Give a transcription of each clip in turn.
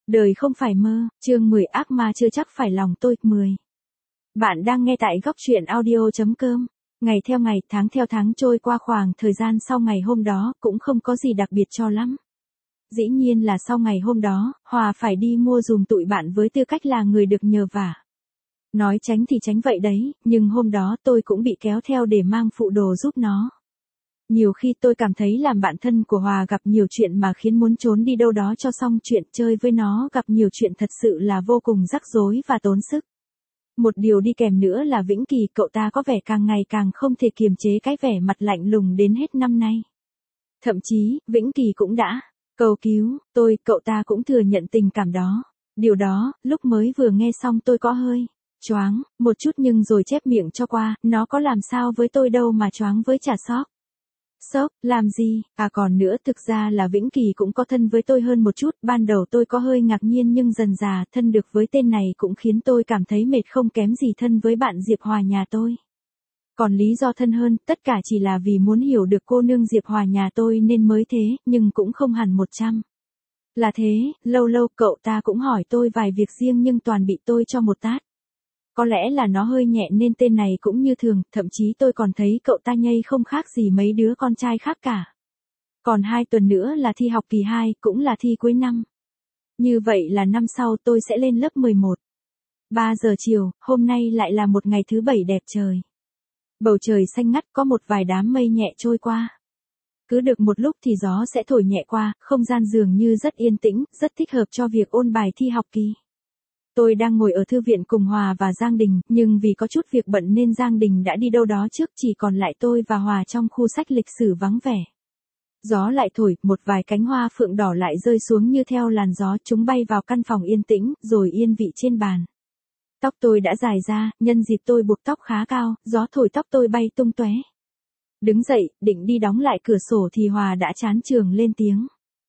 Đời không phải mơ, chương 10 ác ma chưa chắc phải lòng tôi, 10. Bạn đang nghe tại góc truyện audio.com. Ngày theo ngày, tháng theo tháng trôi qua, khoảng thời gian sau ngày hôm đó cũng không có gì đặc biệt cho lắm. Dĩ nhiên là sau ngày hôm đó, Hòa phải đi mua giùm tụi bạn với tư cách là người được nhờ vả. Nói tránh thì tránh vậy đấy, nhưng hôm đó tôi cũng bị kéo theo để mang phụ đồ giúp nó. Nhiều khi tôi cảm thấy làm bạn thân của Hòa gặp nhiều chuyện mà khiến muốn trốn đi đâu đó cho xong chuyện, chơi với nó gặp nhiều chuyện thật sự là vô cùng rắc rối và tốn sức. Một điều đi kèm nữa là Vĩnh Kỳ, cậu ta có vẻ càng ngày càng không thể kiềm chế cái vẻ mặt lạnh lùng đến hết năm nay. Thậm chí, Vĩnh Kỳ cũng đã cầu cứu tôi, cậu ta cũng thừa nhận tình cảm đó. Điều đó, lúc mới vừa nghe xong tôi có hơi choáng một chút, nhưng rồi chép miệng cho qua, nó có làm sao với tôi đâu mà choáng với chả sóc. Sốc, làm gì, còn nữa thực ra là Vĩnh Kỳ cũng có thân với tôi hơn một chút, ban đầu tôi có hơi ngạc nhiên nhưng dần dà thân được với tên này cũng khiến tôi cảm thấy mệt không kém gì thân với bạn Diệp Hòa nhà tôi. Còn lý do thân hơn, tất cả chỉ là vì muốn hiểu được cô nương Diệp Hòa nhà tôi nên mới thế, nhưng cũng không hẳn 100. Là thế, lâu lâu cậu ta cũng hỏi tôi vài việc riêng nhưng toàn bị tôi cho một tát. Có lẽ là nó hơi nhẹ nên tên này cũng như thường, thậm chí tôi còn thấy cậu ta nhây không khác gì mấy đứa con trai khác cả. Còn 2 tuần nữa là thi học kỳ 2, cũng là thi cuối năm. Như vậy là năm sau tôi sẽ lên lớp 11. 3 giờ chiều, hôm nay lại là một ngày thứ 7 đẹp trời. Bầu trời xanh ngắt, có một vài đám mây nhẹ trôi qua. Cứ được một lúc thì gió sẽ thổi nhẹ qua, không gian dường như rất yên tĩnh, rất thích hợp cho việc ôn bài thi học kỳ. Tôi đang ngồi ở thư viện cùng Hòa và Giang Đình, nhưng vì có chút việc bận nên Giang Đình đã đi đâu đó trước, chỉ còn lại tôi và Hòa trong khu sách lịch sử vắng vẻ. Gió lại thổi, một vài cánh hoa phượng đỏ lại rơi xuống như theo làn gió, chúng bay vào căn phòng yên tĩnh, rồi yên vị trên bàn. Tóc tôi đã dài ra, nhân dịp tôi buộc tóc khá cao, gió thổi tóc tôi bay tung tóe. Đứng dậy, định đi đóng lại cửa sổ thì Hòa đã chán chường lên tiếng.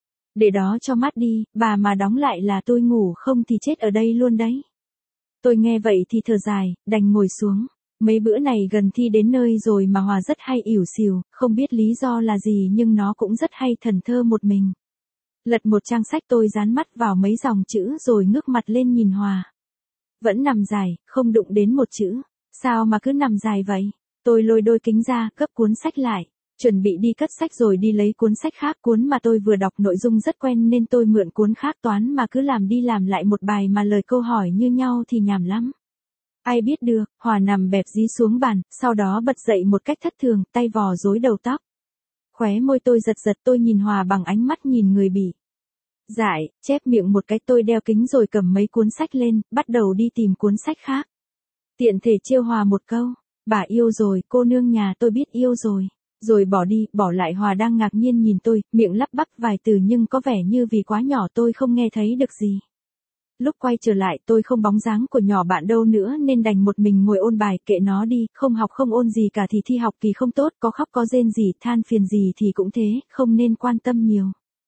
Để đó cho mát đi, bà mà đóng lại là tôi ngủ không thì chết ở đây luôn đấy. Tôi nghe vậy thì thở dài, đành ngồi xuống. Mấy bữa này gần thi đến nơi rồi mà Hòa rất hay ỉu xìu, không biết lý do là gì nhưng nó cũng rất hay thẫn thơ một mình. Lật một trang sách, tôi dán mắt vào mấy dòng chữ rồi ngước mặt lên nhìn Hòa. Vẫn nằm dài, không đụng đến một chữ. Sao mà cứ nằm dài vậy? Tôi lôi đôi kính ra, gấp cuốn sách lại. Chuẩn bị đi cất sách rồi đi lấy cuốn sách khác, cuốn mà tôi vừa đọc nội dung rất quen nên tôi mượn cuốn khác. Toán mà cứ làm đi làm lại một bài mà lời câu hỏi như nhau thì nhàm lắm. Ai biết được, Hòa nằm bẹp dí xuống bàn, sau đó bật dậy một cách thất thường, tay vò rối đầu tóc. Khóe môi tôi giật giật, tôi nhìn Hòa bằng ánh mắt nhìn người bị dại, chép miệng một cái, tôi đeo kính rồi cầm mấy cuốn sách lên, bắt đầu đi tìm cuốn sách khác. Tiện thể trêu Hòa một câu, bà yêu rồi, cô nương nhà tôi biết yêu rồi. Rồi bỏ đi, bỏ lại Hòa đang ngạc nhiên nhìn tôi, miệng lắp bắp vài từ nhưng có vẻ như vì quá nhỏ tôi không nghe thấy được gì. Lúc quay trở lại tôi không bóng dáng của nhỏ bạn đâu nữa nên đành một mình ngồi ôn bài, kệ nó đi, không học không ôn gì cả thì thi học kỳ không tốt, có khóc có rên gì, than phiền gì thì cũng thế, không nên quan tâm nhiều.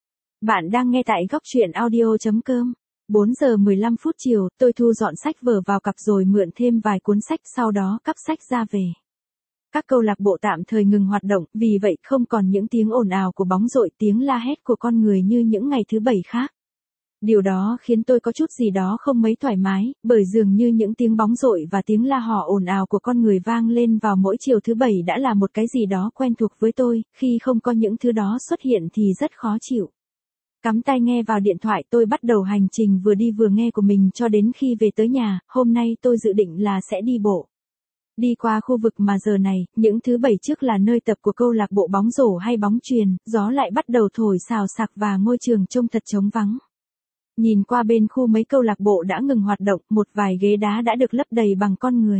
Bạn đang nghe tại góc truyện audio.com. 4 giờ 15 phút chiều, tôi thu dọn sách vở vào cặp rồi mượn thêm vài cuốn sách, sau đó cắp sách ra về. Các câu lạc bộ tạm thời ngừng hoạt động, vì vậy không còn những tiếng ồn ào của bóng rội, tiếng la hét của con người như những ngày thứ 7 khác. Điều đó khiến tôi có chút gì đó không mấy thoải mái, bởi dường như những tiếng bóng rội và tiếng la hò ồn ào của con người vang lên vào mỗi chiều thứ 7 đã là một cái gì đó quen thuộc với tôi, khi không có những thứ đó xuất hiện thì rất khó chịu. Cắm tai nghe vào điện thoại, tôi bắt đầu hành trình vừa đi vừa nghe của mình cho đến khi về tới nhà. Hôm nay tôi dự định là sẽ đi bộ. Đi qua khu vực mà giờ này, những thứ 7 trước là nơi tập của câu lạc bộ bóng rổ hay bóng chuyền, gió lại bắt đầu thổi xào xạc và ngôi trường trông thật trống vắng. Nhìn qua bên khu mấy câu lạc bộ đã ngừng hoạt động, một vài ghế đá đã được lấp đầy bằng con người.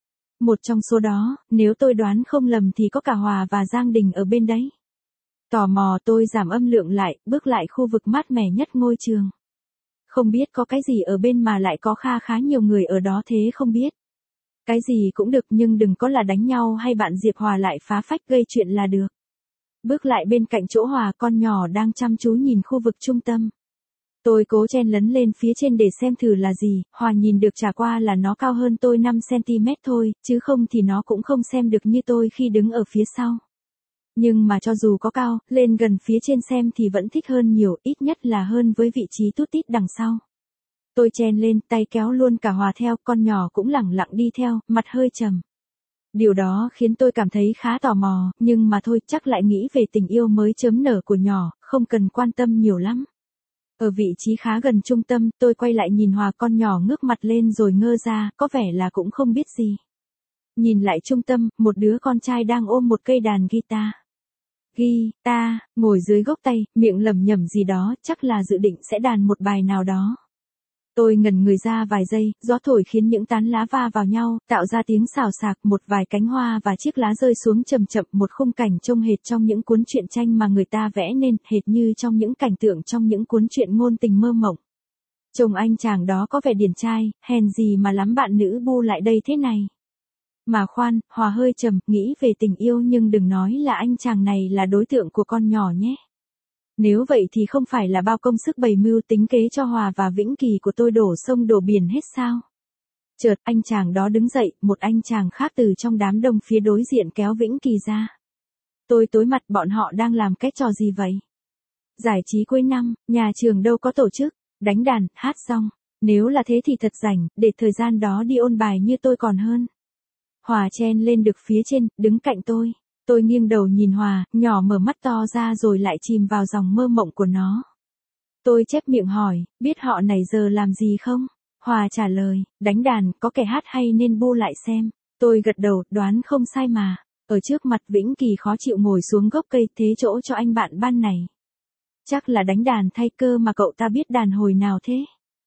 Một trong số đó, nếu tôi đoán không lầm thì có cả Hòa và Giang Đình ở bên đấy. Tò mò tôi giảm âm lượng lại, bước lại khu vực mát mẻ nhất ngôi trường. Không biết có cái gì ở bên mà lại có khá nhiều người ở đó thế không biết. Cái gì cũng được nhưng đừng có là đánh nhau hay bạn Diệp Hòa lại phá phách gây chuyện là được. Bước lại bên cạnh chỗ Hòa, con nhỏ đang chăm chú nhìn khu vực trung tâm. Tôi cố chen lấn lên phía trên để xem thử là gì, Hòa nhìn được chả qua là nó cao hơn tôi 5cm thôi, chứ không thì nó cũng không xem được như tôi khi đứng ở phía sau. Nhưng mà cho dù có cao, lên gần phía trên xem thì vẫn thích hơn nhiều, ít nhất là hơn với vị trí tút tít đằng sau. Tôi chen lên, tay kéo luôn cả Hòa theo, con nhỏ cũng lẳng lặng đi theo, mặt hơi trầm. Điều đó khiến tôi cảm thấy khá tò mò, nhưng mà thôi, chắc lại nghĩ về tình yêu mới chớm nở của nhỏ, không cần quan tâm nhiều lắm. Ở vị trí khá gần trung tâm, tôi quay lại nhìn Hòa, con nhỏ ngước mặt lên rồi ngơ ra, có vẻ là cũng không biết gì. Nhìn lại trung tâm, một đứa con trai đang ôm một cây đàn guitar. Guitar, ngồi dưới gốc cây, miệng lẩm nhẩm gì đó, chắc là dự định sẽ đàn một bài nào đó. Tôi ngẩn người ra vài giây, gió thổi khiến những tán lá va vào nhau, tạo ra tiếng xào xạc, một vài cánh hoa và chiếc lá rơi xuống chậm chậm, một khung cảnh trông hệt trong những cuốn truyện tranh mà người ta vẽ nên, hệt như trong những cảnh tượng trong những cuốn truyện ngôn tình mơ mộng. Chồng anh chàng đó có vẻ điển trai, hèn gì mà lắm bạn nữ bu lại đây thế này. Mà khoan, Hòa hơi trầm, nghĩ về tình yêu nhưng đừng nói là anh chàng này là đối tượng của con nhỏ nhé. Nếu vậy thì không phải là bao công sức bày mưu tính kế cho Hòa và Vĩnh Kỳ của tôi đổ sông đổ biển hết sao? Chợt anh chàng đó đứng dậy, một anh chàng khác từ trong đám đông phía đối diện kéo Vĩnh Kỳ ra. Tôi tối mặt, bọn họ đang làm cái trò gì vậy? Giải trí cuối năm, nhà trường đâu có tổ chức, đánh đàn, hát xong. Nếu là thế thì thật rảnh, để thời gian đó đi ôn bài như tôi còn hơn. Hòa chen lên được phía trên, đứng cạnh tôi. Tôi nghiêng đầu nhìn Hòa, nhỏ mở mắt to ra rồi lại chìm vào dòng mơ mộng của nó. Tôi chép miệng hỏi, biết họ nãy giờ làm gì không? Hòa trả lời, đánh đàn, có kẻ hát hay nên bu lại xem. Tôi gật đầu, đoán không sai mà. Ở trước mặt Vĩnh Kỳ khó chịu ngồi xuống gốc cây, thế chỗ cho anh bạn ban này. Chắc là đánh đàn thay cơ mà cậu ta biết đàn hồi nào thế?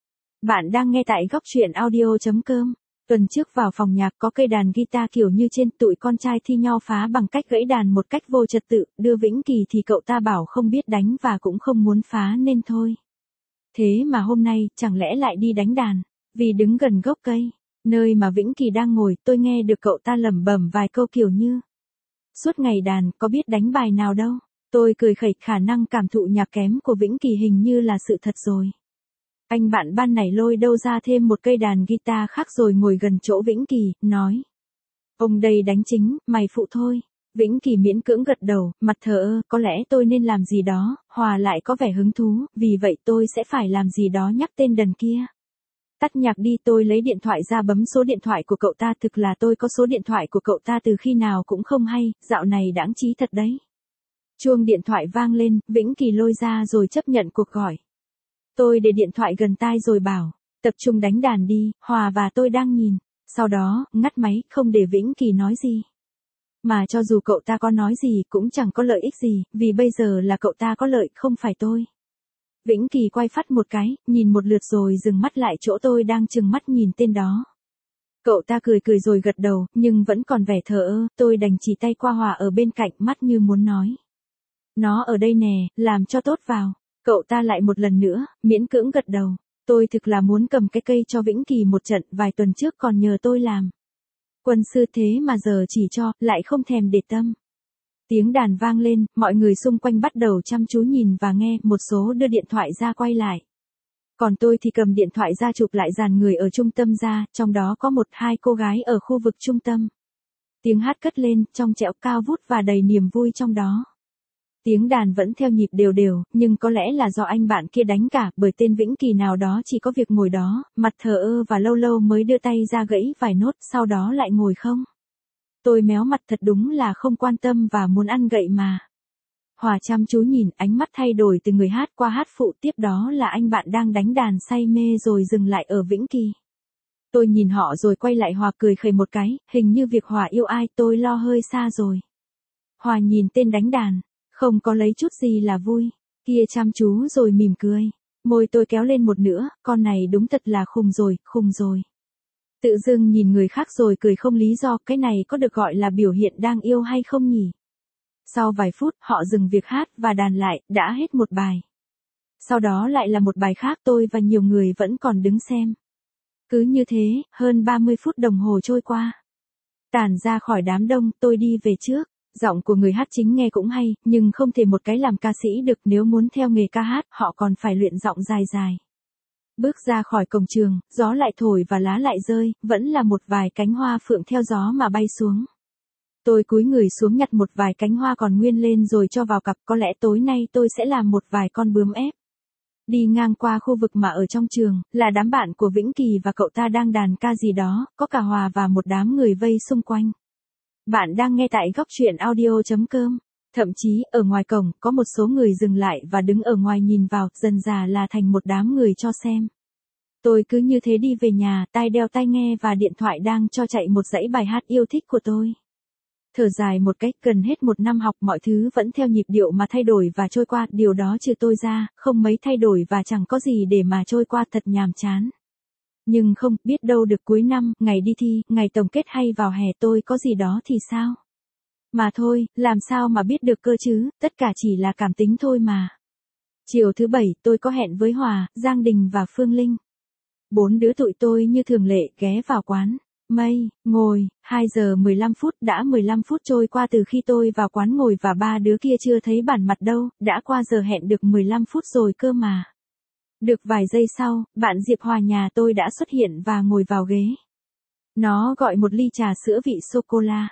Bạn đang nghe tại góc truyện audio.com. Tuần trước vào phòng nhạc có cây đàn guitar kiểu như trên, tụi con trai thi nhau phá bằng cách gãy đàn một cách vô trật tự, đưa Vĩnh Kỳ thì cậu ta bảo không biết đánh và cũng không muốn phá nên thôi. Thế mà hôm nay, chẳng lẽ lại đi đánh đàn, vì đứng gần gốc cây, nơi mà Vĩnh Kỳ đang ngồi, tôi nghe được cậu ta lẩm bẩm vài câu kiểu như: suốt ngày đàn, có biết đánh bài nào đâu. Tôi cười khẩy, khả năng cảm thụ nhạc kém của Vĩnh Kỳ hình như là sự thật rồi. Anh bạn ban nãy lôi đâu ra thêm một cây đàn guitar khác rồi ngồi gần chỗ Vĩnh Kỳ, nói: ông đây đánh chính, mày phụ thôi. Vĩnh Kỳ miễn cưỡng gật đầu, mặt thờ ơ, có lẽ tôi nên làm gì đó. Hòa lại có vẻ hứng thú, vì vậy tôi sẽ phải làm gì đó nhắc tên đần kia. Tắt nhạc đi, tôi lấy điện thoại ra bấm số điện thoại của cậu ta, thực là tôi có số điện thoại của cậu ta từ khi nào cũng không hay, dạo này đãng trí thật đấy. Chuông điện thoại vang lên, Vĩnh Kỳ lôi ra rồi chấp nhận cuộc gọi. Tôi để điện thoại gần tai rồi bảo, tập trung đánh đàn đi, Hòa và tôi đang nhìn. Sau đó, ngắt máy, không để Vĩnh Kỳ nói gì. Mà cho dù cậu ta có nói gì cũng chẳng có lợi ích gì, vì bây giờ là cậu ta có lợi, không phải tôi. Vĩnh Kỳ quay phắt một cái, nhìn một lượt rồi dừng mắt lại chỗ tôi đang trừng mắt nhìn tên đó. Cậu ta cười cười rồi gật đầu, nhưng vẫn còn vẻ thờ ơ, tôi đành chỉ tay qua Hòa ở bên cạnh, mắt như muốn nói: nó ở đây nè, làm cho tốt vào. Cậu ta lại một lần nữa, miễn cưỡng gật đầu. Tôi thực là muốn cầm cái cây cho Vĩnh Kỳ một trận, vài tuần trước còn nhờ tôi làm quân sư thế mà giờ chỉ cho, lại không thèm để tâm. Tiếng đàn vang lên, mọi người xung quanh bắt đầu chăm chú nhìn và nghe, một số đưa điện thoại ra quay lại. Còn tôi thì cầm điện thoại ra chụp lại dàn người ở trung tâm ra, trong đó có một hai cô gái ở khu vực trung tâm. Tiếng hát cất lên, trong trẻo cao vút và đầy niềm vui trong đó. Tiếng đàn vẫn theo nhịp đều đều, nhưng có lẽ là do anh bạn kia đánh cả, bởi tên Vĩnh Kỳ nào đó chỉ có việc ngồi đó, mặt thờ ơ và lâu lâu mới đưa tay ra gãy vài nốt, sau đó lại ngồi không. Tôi méo mặt, thật đúng là không quan tâm và muốn ăn gậy mà. Hòa chăm chú nhìn, ánh mắt thay đổi từ người hát qua hát phụ, tiếp đó là anh bạn đang đánh đàn say mê rồi dừng lại ở Vĩnh Kỳ. Tôi nhìn họ rồi quay lại Hòa, cười khẩy một cái, hình như việc Hòa yêu ai tôi lo hơi xa rồi. Hòa nhìn tên đánh đàn, không có lấy chút gì là vui, kia chăm chú rồi mỉm cười. Môi tôi kéo lên một nữa, con này đúng thật là khùng rồi. Tự dưng nhìn người khác rồi cười không lý do, cái này có được gọi là biểu hiện đang yêu hay không nhỉ? Sau vài phút, họ dừng việc hát và đàn lại, đã hết một bài. Sau đó lại là một bài khác, tôi và nhiều người vẫn còn đứng xem. Cứ như thế, hơn 30 phút đồng hồ trôi qua. Tản ra khỏi đám đông, tôi đi về trước. Giọng của người hát chính nghe cũng hay, nhưng không thể một cái làm ca sĩ được, nếu muốn theo nghề ca hát, họ còn phải luyện giọng dài dài. Bước ra khỏi cổng trường, gió lại thổi và lá lại rơi, vẫn là một vài cánh hoa phượng theo gió mà bay xuống. Tôi cúi người xuống nhặt một vài cánh hoa còn nguyên lên rồi cho vào cặp, có lẽ tối nay tôi sẽ làm một vài con bướm ép. Đi ngang qua khu vực mà ở trong trường, là đám bạn của Vĩnh Kỳ và cậu ta đang đàn ca gì đó, có cả Hòa và một đám người vây xung quanh. Bạn đang nghe tại góc truyện audio.com. Thậm chí, ở ngoài cổng, có một số người dừng lại và đứng ở ngoài nhìn vào, dần dà là thành một đám người cho xem. Tôi cứ như thế đi về nhà, tai đeo tai nghe và điện thoại đang cho chạy một dãy bài hát yêu thích của tôi. Thở dài một cách, gần hết một năm học mọi thứ vẫn theo nhịp điệu mà thay đổi và trôi qua, điều đó trừ tôi ra, không mấy thay đổi và chẳng có gì để mà trôi qua, thật nhàm chán. Nhưng không, biết đâu được cuối năm, ngày đi thi, ngày tổng kết hay vào hè tôi có gì đó thì sao? Mà thôi, làm sao mà biết được cơ chứ, tất cả chỉ là cảm tính thôi mà. Chiều thứ Bảy, tôi có hẹn với Hòa, Giang Đình và Phương Linh. 4 đứa tụi tôi như thường lệ ghé vào quán. Mây, ngồi, 2 giờ 15 phút, đã 15 phút trôi qua từ khi tôi vào quán ngồi và 3 đứa kia chưa thấy bản mặt đâu, đã qua giờ hẹn được 15 phút rồi cơ mà. Được vài giây sau, bạn Diệp Hòa nhà tôi đã xuất hiện và ngồi vào ghế. Nó gọi một ly trà sữa vị sô-cô-la,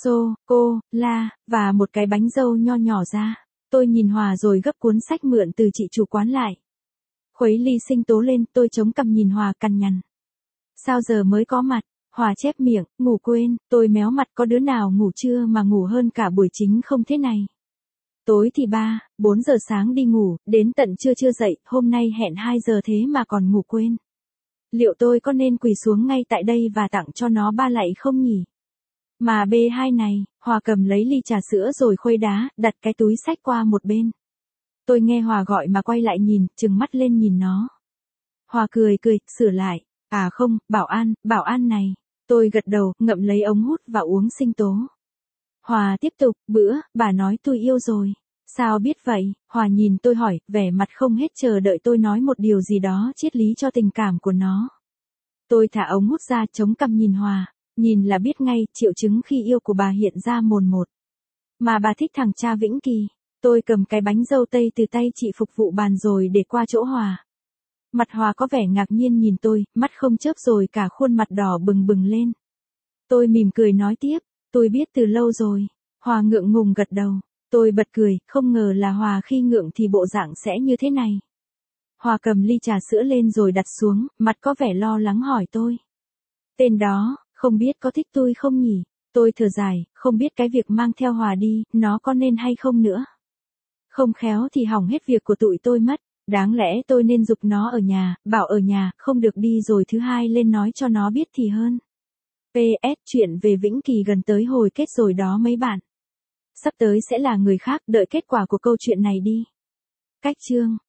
sô-cô-la, và một cái bánh dâu nho nhỏ ra. Tôi nhìn Hòa rồi gấp cuốn sách mượn từ chị chủ quán lại. Khuấy ly sinh tố lên, tôi chống cằm nhìn Hòa cằn nhằn. Sao giờ mới có mặt? Hòa chép miệng, ngủ quên, tôi méo mặt, có đứa nào ngủ trưa mà ngủ hơn cả buổi chính không thế này. Tối thì 4 giờ sáng đi ngủ, đến tận trưa chưa dậy, hôm nay hẹn 2 giờ thế mà còn ngủ quên. Liệu tôi có nên quỳ xuống ngay tại đây và tặng cho nó 3 lạy không nhỉ? Mà B2 này, Hòa cầm lấy ly trà sữa rồi khuấy đá, đặt cái túi xách qua một bên. Tôi nghe Hòa gọi mà quay lại nhìn, trừng mắt lên nhìn nó. Hòa cười, sửa lại. À không, Bảo An này. Tôi gật đầu, ngậm lấy ống hút và uống sinh tố. Hòa tiếp tục, bà nói tôi yêu rồi. Sao biết vậy? Hòa nhìn tôi hỏi, vẻ mặt không hết chờ đợi tôi nói một điều gì đó triết lý cho tình cảm của nó. Tôi thả ống hút ra, chống cằm nhìn Hòa. Nhìn là biết ngay, triệu chứng khi yêu của bà hiện ra mồn một. Mà bà thích thằng cha Vĩnh Kỳ. Tôi cầm cái bánh dâu tây từ tay chị phục vụ bàn rồi để qua chỗ Hòa. Mặt Hòa có vẻ ngạc nhiên nhìn tôi, mắt không chớp rồi cả khuôn mặt đỏ bừng bừng lên. Tôi mỉm cười nói tiếp, tôi biết từ lâu rồi. Hòa ngượng ngùng gật đầu. Tôi bật cười, không ngờ là Hòa khi ngượng thì bộ dạng sẽ như thế này. Hòa cầm ly trà sữa lên rồi đặt xuống, mặt có vẻ lo lắng hỏi tôi. Tên đó, không biết có thích tôi không nhỉ? Tôi thở dài, không biết cái việc mang theo Hòa đi, nó có nên hay không nữa. Không khéo thì hỏng hết việc của tụi tôi mất. Đáng lẽ tôi nên giục nó ở nhà, bảo ở nhà, không được đi rồi thứ hai lên nói cho nó biết thì hơn. PS, chuyện về Vĩnh Kỳ gần tới hồi kết rồi đó mấy bạn. Sắp tới sẽ là người khác, đợi kết quả của câu chuyện này đi. Cách chương